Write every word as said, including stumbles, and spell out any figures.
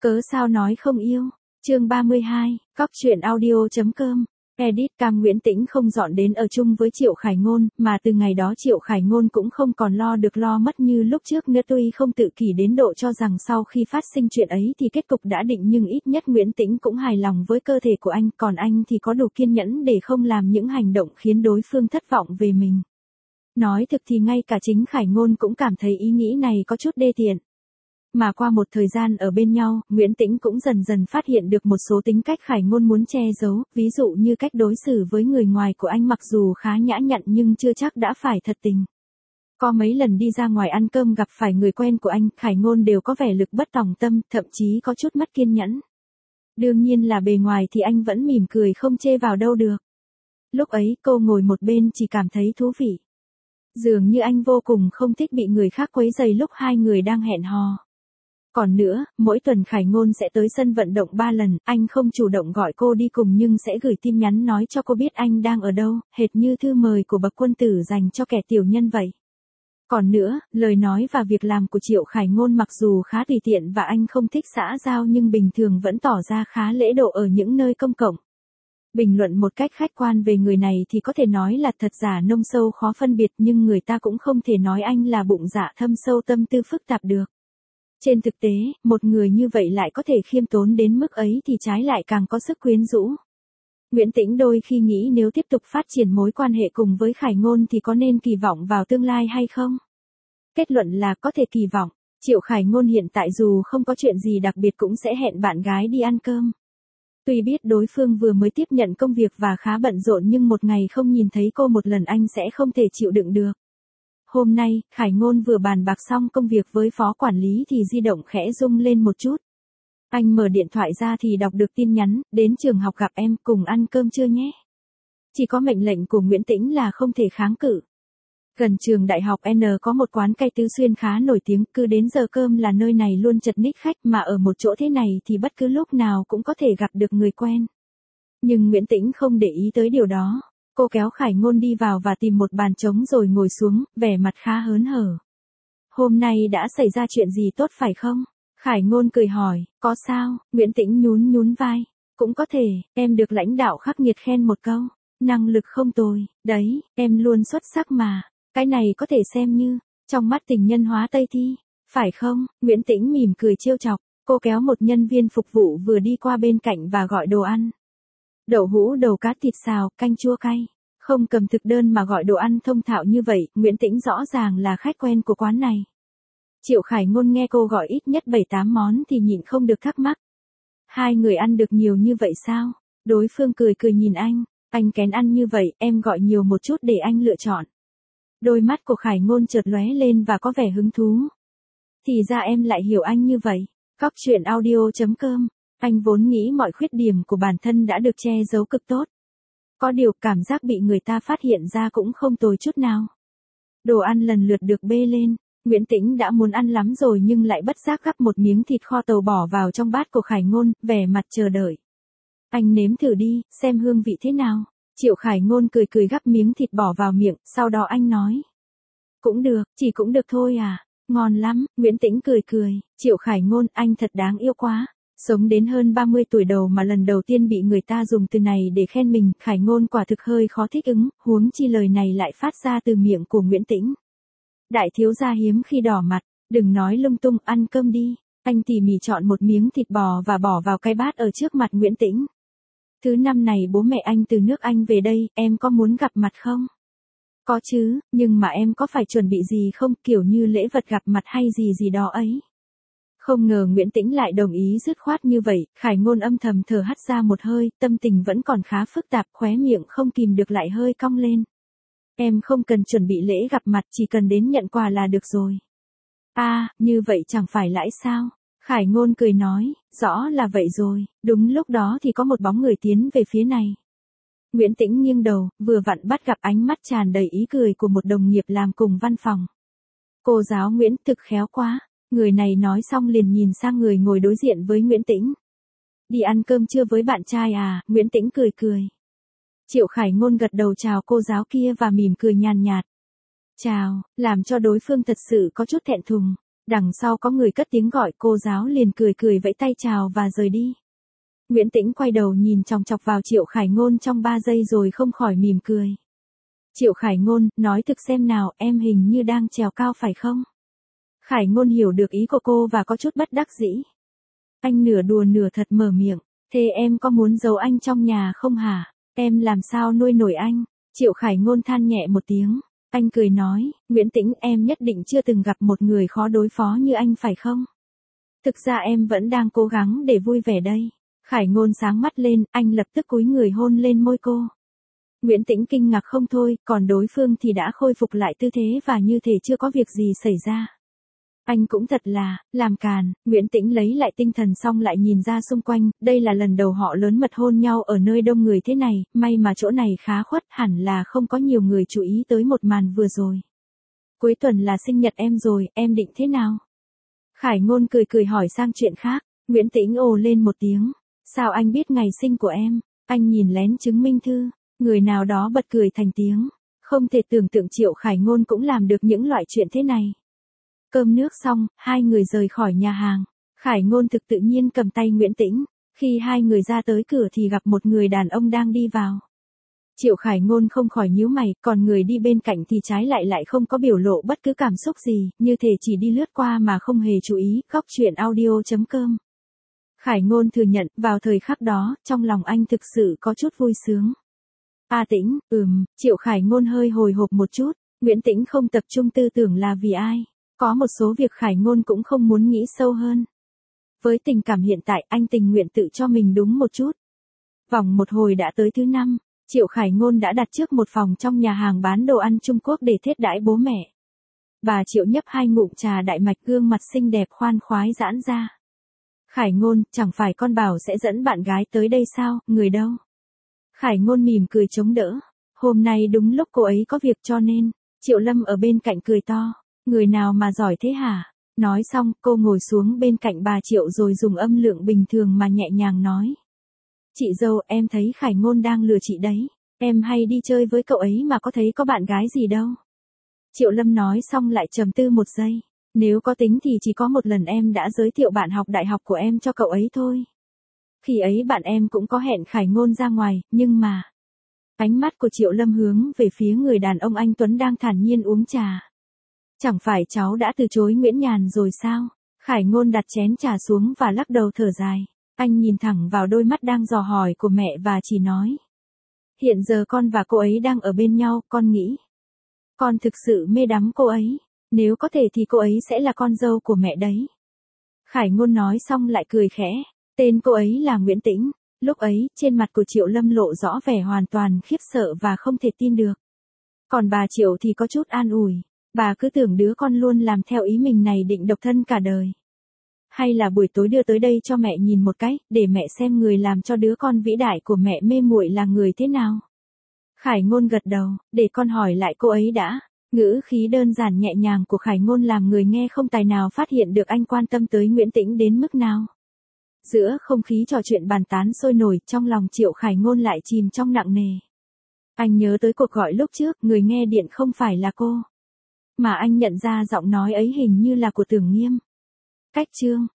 Cớ sao nói không yêu? Chương ba mươi hai, cóc truyện audio.com. Edit Cam Nguyễn Tĩnh không dọn đến ở chung với Triệu Khải Ngôn, mà từ ngày đó Triệu Khải Ngôn cũng không còn lo được lo mất như lúc trước nữa. Tuy không tự kỷ đến độ cho rằng sau khi phát sinh chuyện ấy thì kết cục đã định, nhưng ít nhất Nguyễn Tĩnh cũng hài lòng với cơ thể của anh, còn anh thì có đủ kiên nhẫn để không làm những hành động khiến đối phương thất vọng về mình. Nói thực thì ngay cả chính Khải Ngôn cũng cảm thấy ý nghĩ này có chút đê tiện. Mà qua một thời gian ở bên nhau, Nguyễn Tĩnh cũng dần dần phát hiện được một số tính cách Khải Ngôn muốn che giấu, ví dụ như cách đối xử với người ngoài của anh mặc dù khá nhã nhặn nhưng chưa chắc đã phải thật tình. Có mấy lần đi ra ngoài ăn cơm gặp phải người quen của anh, Khải Ngôn đều có vẻ lực bất tòng tâm, thậm chí có chút mất kiên nhẫn. Đương nhiên là bề ngoài thì anh vẫn mỉm cười không chê vào đâu được. Lúc ấy cô ngồi một bên chỉ cảm thấy thú vị. Dường như anh vô cùng không thích bị người khác quấy rầy lúc hai người đang hẹn hò. Còn nữa, mỗi tuần Khải Ngôn sẽ tới sân vận động ba lần, anh không chủ động gọi cô đi cùng nhưng sẽ gửi tin nhắn nói cho cô biết anh đang ở đâu, hệt như thư mời của bậc quân tử dành cho kẻ tiểu nhân vậy. Còn nữa, lời nói và việc làm của Triệu Khải Ngôn mặc dù khá tùy tiện và anh không thích xã giao nhưng bình thường vẫn tỏ ra khá lễ độ ở những nơi công cộng. Bình luận một cách khách quan về người này thì có thể nói là thật giả nông sâu khó phân biệt, nhưng người ta cũng không thể nói anh là bụng dạ thâm sâu tâm tư phức tạp được. Trên thực tế, một người như vậy lại có thể khiêm tốn đến mức ấy thì trái lại càng có sức quyến rũ. Nguyễn Tĩnh đôi khi nghĩ nếu tiếp tục phát triển mối quan hệ cùng với Khải Ngôn thì có nên kỳ vọng vào tương lai hay không? Kết luận là có thể kỳ vọng. Triệu Khải Ngôn hiện tại dù không có chuyện gì đặc biệt cũng sẽ hẹn bạn gái đi ăn cơm. Tuy biết đối phương vừa mới tiếp nhận công việc và khá bận rộn nhưng một ngày không nhìn thấy cô một lần anh sẽ không thể chịu đựng được. Hôm nay, Khải Ngôn vừa bàn bạc xong công việc với phó quản lý thì di động khẽ rung lên một chút. Anh mở điện thoại ra thì đọc được tin nhắn, đến trường học gặp em, cùng ăn cơm trưa nhé. Chỉ có mệnh lệnh của Nguyễn Tĩnh là không thể kháng cự. Gần trường đại học N có một quán cay Tứ Xuyên khá nổi tiếng, cứ đến giờ cơm là nơi này luôn chật ních khách, mà ở một chỗ thế này thì bất cứ lúc nào cũng có thể gặp được người quen. Nhưng Nguyễn Tĩnh không để ý tới điều đó. Cô kéo Khải Ngôn đi vào và tìm một bàn trống rồi ngồi xuống, vẻ mặt khá hớn hở. Hôm nay đã xảy ra chuyện gì tốt phải không? Khải Ngôn cười hỏi, có sao? Nguyễn Tĩnh nhún nhún vai. Cũng có thể, em được lãnh đạo khắc nghiệt khen một câu. Năng lực không tồi, đấy, em luôn xuất sắc mà. Cái này có thể xem như, trong mắt tình nhân hóa Tây thi. Phải không? Nguyễn Tĩnh mỉm cười trêu chọc. Cô kéo một nhân viên phục vụ vừa đi qua bên cạnh và gọi đồ ăn. Đậu hũ đầu cá thịt xào, canh chua cay. Không cầm thực đơn mà gọi đồ ăn thông thạo như vậy, Nguyễn Tĩnh rõ ràng là khách quen của quán này. Triệu Khải Ngôn nghe cô gọi ít nhất bảy tám món thì nhịn không được thắc mắc. Hai người ăn được nhiều như vậy sao? Đối phương cười cười nhìn anh, anh kén ăn như vậy, em gọi nhiều một chút để anh lựa chọn. Đôi mắt của Khải Ngôn chợt lóe lên và có vẻ hứng thú. Thì ra em lại hiểu anh như vậy. Cóc truyện audio.com. Anh vốn nghĩ mọi khuyết điểm của bản thân đã được che giấu cực tốt. Có điều cảm giác bị người ta phát hiện ra cũng không tồi chút nào. Đồ ăn lần lượt được bê lên. Nguyễn Tĩnh đã muốn ăn lắm rồi nhưng lại bất giác gắp một miếng thịt kho tàu bỏ vào trong bát của Khải Ngôn, vẻ mặt chờ đợi. Anh nếm thử đi, xem hương vị thế nào. Triệu Khải Ngôn cười cười gắp miếng thịt bỏ vào miệng, sau đó anh nói. Cũng được, chỉ cũng được thôi à. Ngon lắm, Nguyễn Tĩnh cười cười. Triệu Khải Ngôn, anh thật đáng yêu quá. Sống đến hơn ba mươi tuổi đầu mà lần đầu tiên bị người ta dùng từ này để khen mình, Khải Ngôn quả thực hơi khó thích ứng, huống chi lời này lại phát ra từ miệng của Nguyễn Tĩnh. Đại thiếu gia hiếm khi đỏ mặt, đừng nói lung tung, ăn cơm đi. Anh tỉ mỉ chọn một miếng thịt bò và bỏ vào cái bát ở trước mặt Nguyễn Tĩnh. Thứ năm này bố mẹ anh từ nước Anh về đây, em có muốn gặp mặt không? Có chứ, nhưng mà em có phải chuẩn bị gì không, kiểu như lễ vật gặp mặt hay gì gì đó ấy. Không ngờ Nguyễn Tĩnh lại đồng ý dứt khoát như vậy, Khải Ngôn âm thầm thở hắt ra một hơi, tâm tình vẫn còn khá phức tạp, khóe miệng không kìm được lại hơi cong lên. Em không cần chuẩn bị lễ gặp mặt, chỉ cần đến nhận quà là được rồi. À, như vậy chẳng phải lãi sao? Khải Ngôn cười nói, rõ là vậy rồi. Đúng lúc đó thì có một bóng người tiến về phía này. Nguyễn Tĩnh nghiêng đầu, vừa vặn bắt gặp ánh mắt tràn đầy ý cười của một đồng nghiệp làm cùng văn phòng. Cô giáo Nguyễn, thực khéo quá. Người này nói xong liền nhìn sang người ngồi đối diện với Nguyễn Tĩnh. Đi ăn cơm trưa với bạn trai à? Nguyễn Tĩnh cười cười. Triệu Khải Ngôn gật đầu chào cô giáo kia và mỉm cười nhàn nhạt. Chào, làm cho đối phương thật sự có chút thẹn thùng. Đằng sau có người cất tiếng gọi, cô giáo liền cười cười vẫy tay chào và rời đi. Nguyễn Tĩnh quay đầu nhìn chòng chọc vào Triệu Khải Ngôn trong ba giây rồi không khỏi mỉm cười. Triệu Khải Ngôn, nói thực xem nào, em hình như đang trèo cao phải không? Khải Ngôn hiểu được ý của cô và có chút bất đắc dĩ. Anh nửa đùa nửa thật mở miệng, thế em có muốn giấu anh trong nhà không hả? Em làm sao nuôi nổi anh? Triệu Khải Ngôn than nhẹ một tiếng. Anh cười nói, Nguyễn Tĩnh, em nhất định chưa từng gặp một người khó đối phó như anh phải không? Thực ra em vẫn đang cố gắng để vui vẻ đây. Khải Ngôn sáng mắt lên, anh lập tức cúi người hôn lên môi cô. Nguyễn Tĩnh kinh ngạc không thôi, còn đối phương thì đã khôi phục lại tư thế và như thể chưa có việc gì xảy ra. Anh cũng thật là, làm càn. Nguyễn Tĩnh lấy lại tinh thần xong lại nhìn ra xung quanh, đây là lần đầu họ lớn mật hôn nhau ở nơi đông người thế này, may mà chỗ này khá khuất, hẳn là không có nhiều người chú ý tới một màn vừa rồi. Cuối tuần là sinh nhật em rồi, em định thế nào? Khải Ngôn cười cười hỏi sang chuyện khác. Nguyễn Tĩnh ồ lên một tiếng. Sao anh biết ngày sinh của em? Anh nhìn lén chứng minh thư. Người nào đó bật cười thành tiếng. Không thể tưởng tượng Triệu Khải Ngôn cũng làm được những loại chuyện thế này. Cơm nước xong, hai người rời khỏi nhà hàng. Khải Ngôn thực tự nhiên cầm tay Nguyễn Tĩnh. Khi hai người ra tới cửa thì gặp một người đàn ông đang đi vào. Triệu Khải Ngôn không khỏi nhíu mày, còn người đi bên cạnh thì trái lại lại không có biểu lộ bất cứ cảm xúc gì, như thể chỉ đi lướt qua mà không hề chú ý. Góc truyện audio chấm com. Khải Ngôn thừa nhận, vào thời khắc đó, trong lòng anh thực sự có chút vui sướng. A Tĩnh, ừm, Triệu Khải Ngôn hơi hồi hộp một chút, Nguyễn Tĩnh không tập trung tư tưởng là vì ai. Có một số việc Khải Ngôn cũng không muốn nghĩ sâu hơn. Với tình cảm hiện tại, anh tình nguyện tự cho mình đúng một chút. Vòng một hồi đã tới thứ năm, Triệu Khải Ngôn đã đặt trước một phòng trong nhà hàng bán đồ ăn Trung Quốc để thiết đãi bố mẹ. Bà Triệu nhấp hai ngụm trà đại mạch, gương mặt xinh đẹp khoan khoái giãn ra. Khải Ngôn, chẳng phải con bảo sẽ dẫn bạn gái tới đây sao, người đâu? Khải Ngôn mỉm cười chống đỡ. Hôm nay đúng lúc cô ấy có việc cho nên, Triệu Lâm ở bên cạnh cười to. Người nào mà giỏi thế hả? Nói xong, cô ngồi xuống bên cạnh bà Triệu rồi dùng âm lượng bình thường mà nhẹ nhàng nói. Chị dâu, em thấy Khải Ngôn đang lừa chị đấy. Em hay đi chơi với cậu ấy mà có thấy có bạn gái gì đâu. Triệu Lâm nói xong lại trầm tư một giây. Nếu có tính thì chỉ có một lần em đã giới thiệu bạn học đại học của em cho cậu ấy thôi. Khi ấy bạn em cũng có hẹn Khải Ngôn ra ngoài, nhưng mà... Ánh mắt của Triệu Lâm hướng về phía người đàn ông anh Tuấn đang thản nhiên uống trà. Chẳng phải cháu đã từ chối Nguyễn Nhàn rồi sao? Khải Ngôn đặt chén trà xuống và lắc đầu thở dài. Anh nhìn thẳng vào đôi mắt đang dò hỏi của mẹ và chỉ nói. Hiện giờ con và cô ấy đang ở bên nhau, con nghĩ. Con thực sự mê đắm cô ấy. Nếu có thể thì cô ấy sẽ là con dâu của mẹ đấy. Khải Ngôn nói xong lại cười khẽ. Tên cô ấy là Nguyễn Tĩnh. Lúc ấy, trên mặt của Triệu Lâm lộ rõ vẻ hoàn toàn khiếp sợ và không thể tin được. Còn bà Triệu thì có chút an ủi. Bà cứ tưởng đứa con luôn làm theo ý mình này định độc thân cả đời. Hay là buổi tối đưa tới đây cho mẹ nhìn một cái, để mẹ xem người làm cho đứa con vĩ đại của mẹ mê muội là người thế nào. Khải Ngôn gật đầu, để con hỏi lại cô ấy đã. Ngữ khí đơn giản nhẹ nhàng của Khải Ngôn làm người nghe không tài nào phát hiện được anh quan tâm tới Nguyễn Tĩnh đến mức nào. Giữa không khí trò chuyện bàn tán sôi nổi, trong lòng Triệu Khải Ngôn lại chìm trong nặng nề. Anh nhớ tới cuộc gọi lúc trước, người nghe điện không phải là cô. Mà anh nhận ra giọng nói ấy hình như là của Tưởng Nghiêm. Cách chương